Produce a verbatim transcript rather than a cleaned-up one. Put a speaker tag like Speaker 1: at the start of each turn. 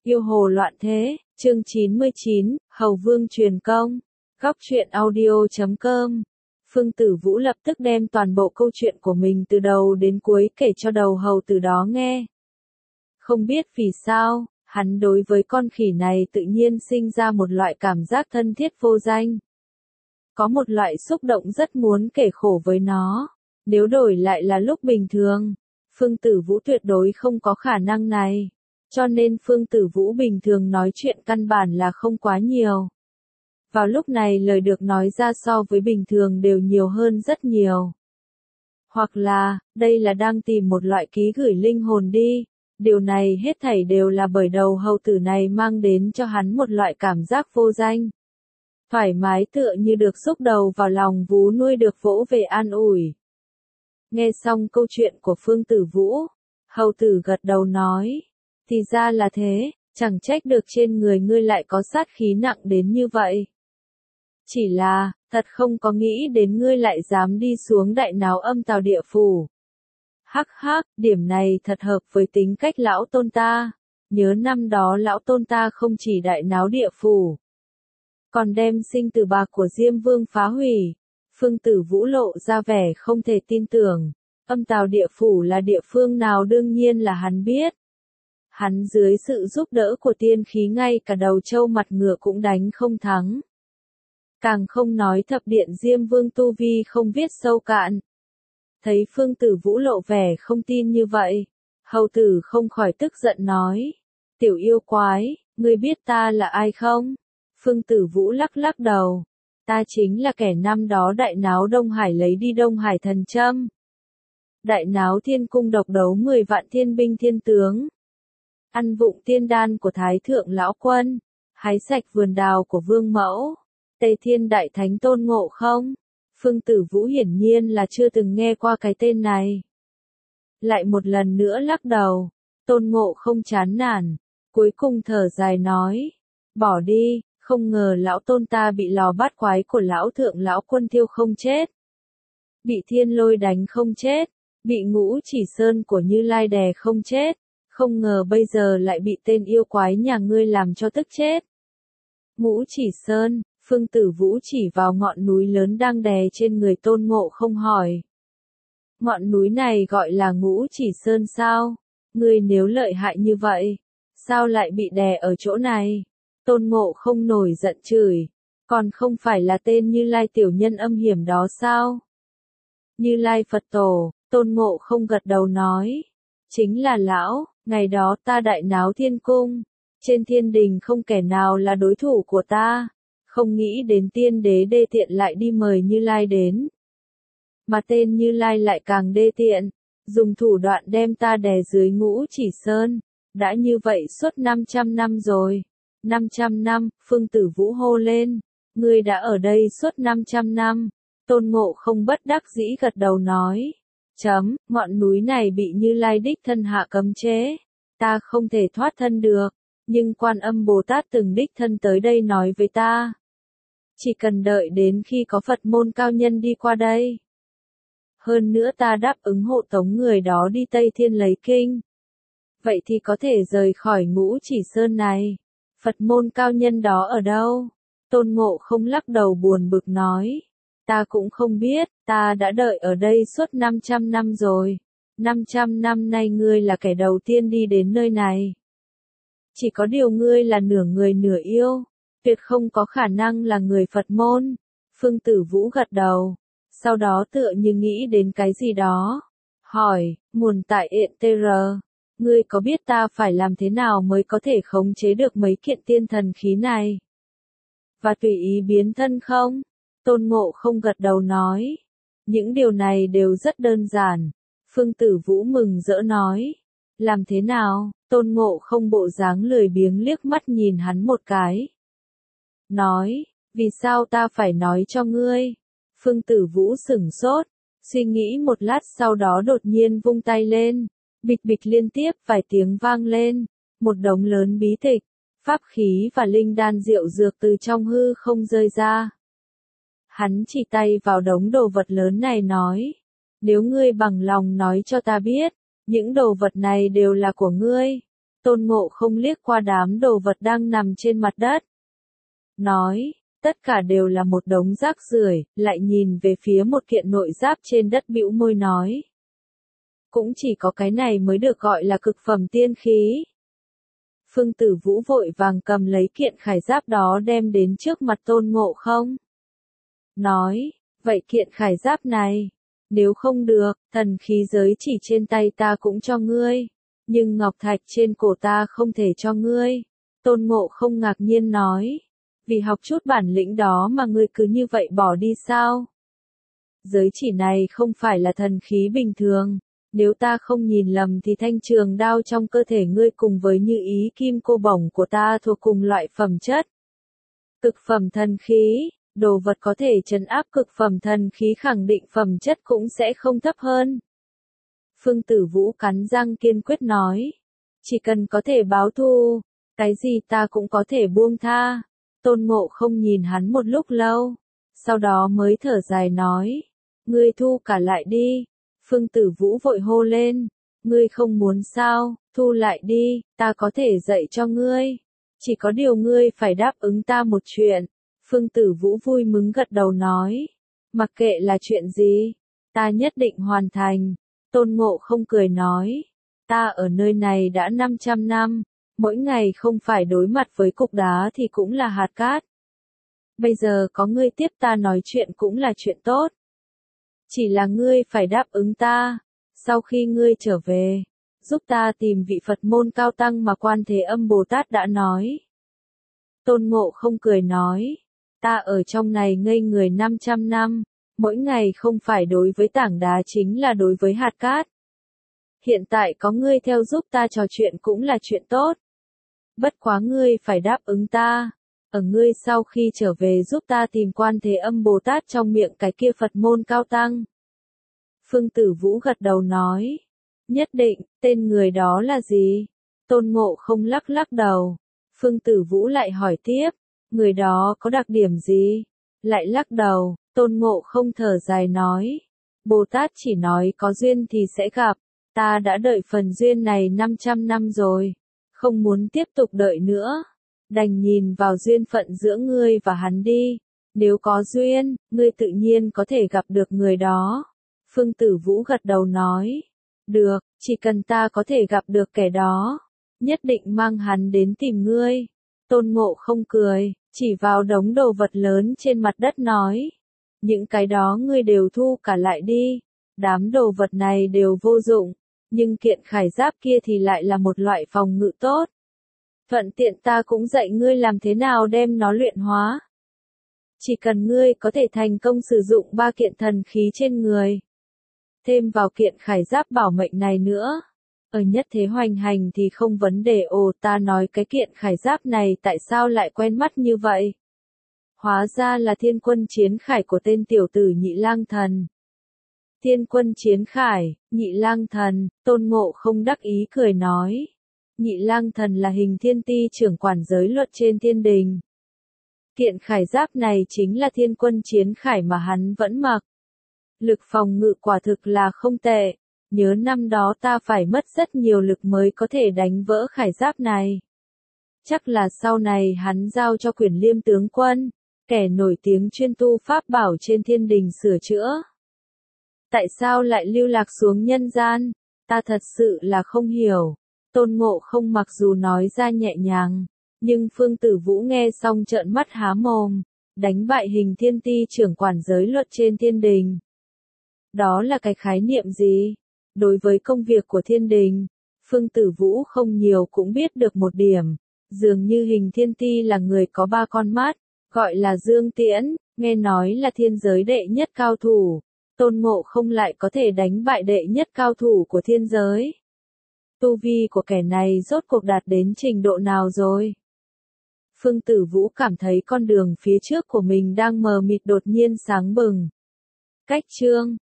Speaker 1: Yêu hồ loạn thế, chương chín mươi chín, Hầu Vương truyền công. Góc truyện audio chấm com. Phương Tử Vũ lập tức đem toàn bộ câu chuyện của mình từ đầu đến cuối kể cho đầu hầu tử đó nghe. Không biết vì sao, hắn đối với con khỉ này tự nhiên sinh ra một loại cảm giác thân thiết vô danh. Có một loại xúc động rất muốn kể khổ với nó. Nếu đổi lại là lúc bình thường, Phương Tử Vũ tuyệt đối không có khả năng này. Cho nên Phương Tử Vũ bình thường nói chuyện căn bản là không quá nhiều. Vào lúc này lời được nói ra so với bình thường đều nhiều hơn rất nhiều. Hoặc là, đây là đang tìm một loại ký gửi linh hồn đi. Điều này hết thảy đều là bởi đầu hầu tử này mang đến cho hắn một loại cảm giác vô danh. Thoải mái tựa như được xúc đầu vào lòng vú nuôi được vỗ về an ủi. Nghe xong câu chuyện của Phương Tử Vũ, hầu tử gật đầu nói. Thì ra là thế, chẳng trách được trên người ngươi lại có sát khí nặng đến như vậy. Chỉ là, thật không có nghĩ đến ngươi lại dám đi xuống đại náo âm tào địa phủ. Hắc hắc, điểm này thật hợp với tính cách lão tôn ta. Nhớ năm đó lão tôn ta không chỉ đại náo địa phủ, còn đem sinh tử bạc của Diêm Vương phá hủy. Phương Tử Vũ lộ ra vẻ không thể tin tưởng. Âm tào địa phủ là địa phương nào đương nhiên là hắn biết. Hắn dưới sự giúp đỡ của tiên khí ngay cả đầu trâu mặt ngựa cũng đánh không thắng. Càng không nói thập điện Diêm Vương tu vi không biết sâu cạn. Thấy Phương Tử Vũ lộ vẻ không tin như vậy, hầu tử không khỏi tức giận nói. Tiểu yêu quái, ngươi biết ta là ai không? Phương Tử Vũ lắc lắc đầu. Ta chính là kẻ năm đó đại náo Đông Hải lấy đi Đông Hải thần châm. Đại náo thiên cung độc đấu mười vạn thiên binh thiên tướng. Ăn vụng tiên đan của Thái Thượng Lão Quân, hái sạch vườn đào của Vương Mẫu, Tây Thiên Đại Thánh Tôn Ngộ Không. Phương Tử Vũ hiển nhiên là chưa từng nghe qua cái tên này. Lại một lần nữa lắc đầu, Tôn Ngộ Không chán nản, cuối cùng thở dài nói, bỏ đi, không ngờ lão tôn ta bị lò bát quái của Lão Thượng Lão Quân thiêu không chết. Bị thiên lôi đánh không chết, bị ngũ chỉ sơn của Như Lai đè không chết. Không ngờ bây giờ lại bị tên yêu quái nhà ngươi làm cho tức chết. Ngũ chỉ sơn, Phương Tử Vũ chỉ vào ngọn núi lớn đang đè trên người Tôn Ngộ Không hỏi. Ngọn núi này gọi là ngũ chỉ sơn sao? Ngươi nếu lợi hại như vậy, sao lại bị đè ở chỗ này? Tôn Ngộ Không nổi giận chửi, còn không phải là tên Như Lai tiểu nhân âm hiểm đó sao? Như Lai Phật Tổ, Tôn Ngộ Không gật đầu nói. Chính là lão, ngày đó ta đại náo thiên cung, trên thiên đình không kẻ nào là đối thủ của ta, không nghĩ đến tiên đế đê tiện lại đi mời Như Lai đến. Mà tên Như Lai lại càng đê tiện, dùng thủ đoạn đem ta đè dưới ngũ chỉ sơn, đã như vậy suốt năm trăm năm rồi. năm trăm năm, Phương Tử Vũ hô lên, ngươi đã ở đây suốt năm trăm năm, Tôn Ngộ Không bất đắc dĩ gật đầu nói. Chấm, ngọn núi này bị Như Lai đích thân hạ cấm chế. Ta không thể thoát thân được, nhưng Quan Âm Bồ Tát từng đích thân tới đây nói với ta. Chỉ cần đợi đến khi có Phật môn cao nhân đi qua đây. Hơn nữa ta đáp ứng hộ tống người đó đi Tây Thiên lấy kinh. Vậy thì có thể rời khỏi ngũ chỉ sơn này. Phật môn cao nhân đó ở đâu? Tôn Ngộ Không lắc đầu buồn bực nói. Ta cũng không biết, ta đã đợi ở đây suốt năm trăm năm rồi. năm trăm năm nay ngươi là kẻ đầu tiên đi đến nơi này. Chỉ có điều ngươi là nửa người nửa yêu, tuyệt không có khả năng là người Phật môn. Phương Tử Vũ gật đầu, sau đó tựa như nghĩ đến cái gì đó. Hỏi, muôn tại ện tê rờ, ngươi có biết ta phải làm thế nào mới có thể khống chế được mấy kiện tiên thần khí này? Và tùy ý biến thân không? Tôn Ngộ Không gật đầu nói. Những điều này đều rất đơn giản. Phương Tử Vũ mừng rỡ nói. Làm thế nào? Tôn Ngộ Không bộ dáng lười biếng liếc mắt nhìn hắn một cái. Nói, vì sao ta phải nói cho ngươi? Phương Tử Vũ sửng sốt, suy nghĩ một lát sau đó đột nhiên vung tay lên. Bịch bịch liên tiếp vài tiếng vang lên. Một đống lớn bí tịch, pháp khí và linh đan diệu dược từ trong hư không rơi ra. Hắn chỉ tay vào đống đồ vật lớn này nói, nếu ngươi bằng lòng nói cho ta biết, những đồ vật này đều là của ngươi, Tôn Ngộ Không liếc qua đám đồ vật đang nằm trên mặt đất. Nói, tất cả đều là một đống rác rưởi, lại nhìn về phía một kiện nội giáp trên đất bĩu môi nói. Cũng chỉ có cái này mới được gọi là cực phẩm tiên khí. Phương Tử Vũ vội vàng cầm lấy kiện khải giáp đó đem đến trước mặt Tôn Ngộ Không. Nói, vậy kiện khải giáp này, nếu không được, thần khí giới chỉ trên tay ta cũng cho ngươi, nhưng ngọc thạch trên cổ ta không thể cho ngươi. Tôn Ngộ Không ngạc nhiên nói, vì học chút bản lĩnh đó mà ngươi cứ như vậy bỏ đi sao? Giới chỉ này không phải là thần khí bình thường. Nếu ta không nhìn lầm thì thanh trường đao trong cơ thể ngươi cùng với như ý kim cô bổng của ta thuộc cùng loại phẩm chất. Cực phẩm thần khí, đồ vật có thể trấn áp cực phẩm thần khí khẳng định phẩm chất cũng sẽ không thấp hơn. Phương Tử Vũ cắn răng kiên quyết nói. Chỉ cần có thể báo thù, cái gì ta cũng có thể buông tha. Tôn Ngộ Không nhìn hắn một lúc lâu, sau đó mới thở dài nói. Ngươi thu cả lại đi. Phương Tử Vũ vội hô lên, ngươi không muốn sao, thu lại đi, ta có thể dạy cho ngươi. Chỉ có điều ngươi phải đáp ứng ta một chuyện. Phương Tử Vũ vui mừng gật đầu nói, mặc kệ là chuyện gì, ta nhất định hoàn thành. Tôn Ngộ Không cười nói, ta ở nơi này đã năm trăm năm, mỗi ngày không phải đối mặt với cục đá thì cũng là hạt cát. Bây giờ có ngươi tiếp ta nói chuyện cũng là chuyện tốt. Chỉ là ngươi phải đáp ứng ta, sau khi ngươi trở về, giúp ta tìm vị Phật môn cao tăng mà Quan Thế Âm Bồ Tát đã nói. Tôn Ngộ Không cười nói, ta ở trong này ngây người năm trăm năm, mỗi ngày không phải đối với tảng đá chính là đối với hạt cát. Hiện tại có ngươi theo giúp ta trò chuyện cũng là chuyện tốt. Bất quá ngươi phải đáp ứng ta, ở ngươi sau khi trở về giúp ta tìm Quan Thế Âm Bồ Tát trong miệng cái kia Phật môn cao tăng. Phương Tử Vũ gật đầu nói, nhất định, tên người đó là gì? Tôn Ngộ Không lắc lắc đầu. Phương Tử Vũ lại hỏi tiếp, người đó có đặc điểm gì? Lại lắc đầu. Tôn Ngộ Không thở dài nói, Bồ Tát chỉ nói có duyên thì sẽ gặp, ta đã đợi phần duyên này năm trăm năm rồi, không muốn tiếp tục đợi nữa, đành nhìn vào duyên phận giữa ngươi và hắn đi, nếu có duyên, ngươi tự nhiên có thể gặp được người đó. Phương Tử Vũ gật đầu nói, được, chỉ cần ta có thể gặp được kẻ đó, nhất định mang hắn đến tìm ngươi. Tôn Ngộ Không cười, chỉ vào đống đồ vật lớn trên mặt đất nói, những cái đó ngươi đều thu cả lại đi, đám đồ vật này đều vô dụng, nhưng kiện khải giáp kia thì lại là một loại phòng ngự tốt. Thuận tiện ta cũng dạy ngươi làm thế nào đem nó luyện hóa. Chỉ cần ngươi có thể thành công sử dụng ba kiện thần khí trên người, thêm vào kiện khải giáp bảo mệnh này nữa, ở nhất thế hoành hành thì không vấn đề. Ồ, ta nói cái kiện khải giáp này tại sao lại quen mắt như vậy? Hóa ra là Thiên Quân Chiến Khải của tên tiểu tử Nhị Lang Thần. Thiên Quân Chiến Khải, Nhị Lang Thần, Tôn Ngộ Không đắc ý cười nói. Nhị Lang Thần là Hình Thiên Ti trưởng quản giới luật trên thiên đình. Kiện khải giáp này chính là Thiên Quân Chiến Khải mà hắn vẫn mặc. Lực phòng ngự quả thực là không tệ. Nhớ năm đó ta phải mất rất nhiều lực mới có thể đánh vỡ khải giáp này. Chắc là sau này hắn giao cho Quyển Liêm tướng quân, kẻ nổi tiếng chuyên tu pháp bảo trên thiên đình sửa chữa. Tại sao lại lưu lạc xuống nhân gian? Ta thật sự là không hiểu. Tôn Ngộ Không mặc dù nói ra nhẹ nhàng, nhưng Phương Tử Vũ nghe xong trợn mắt há mồm, đánh bại Hình Thiên Ti trưởng quản giới luật trên thiên đình. Đó là cái khái niệm gì? Đối với công việc của thiên đình, Phương Tử Vũ không nhiều cũng biết được một điểm, dường như Hình Thiên Ti là người có ba con mắt, gọi là Dương Tiễn, nghe nói là thiên giới đệ nhất cao thủ. Tôn Ngộ Không lại có thể đánh bại đệ nhất cao thủ của thiên giới. Tu vi của kẻ này rốt cuộc đạt đến trình độ nào rồi? Phương Tử Vũ cảm thấy con đường phía trước của mình đang mờ mịt đột nhiên sáng bừng. Cách chương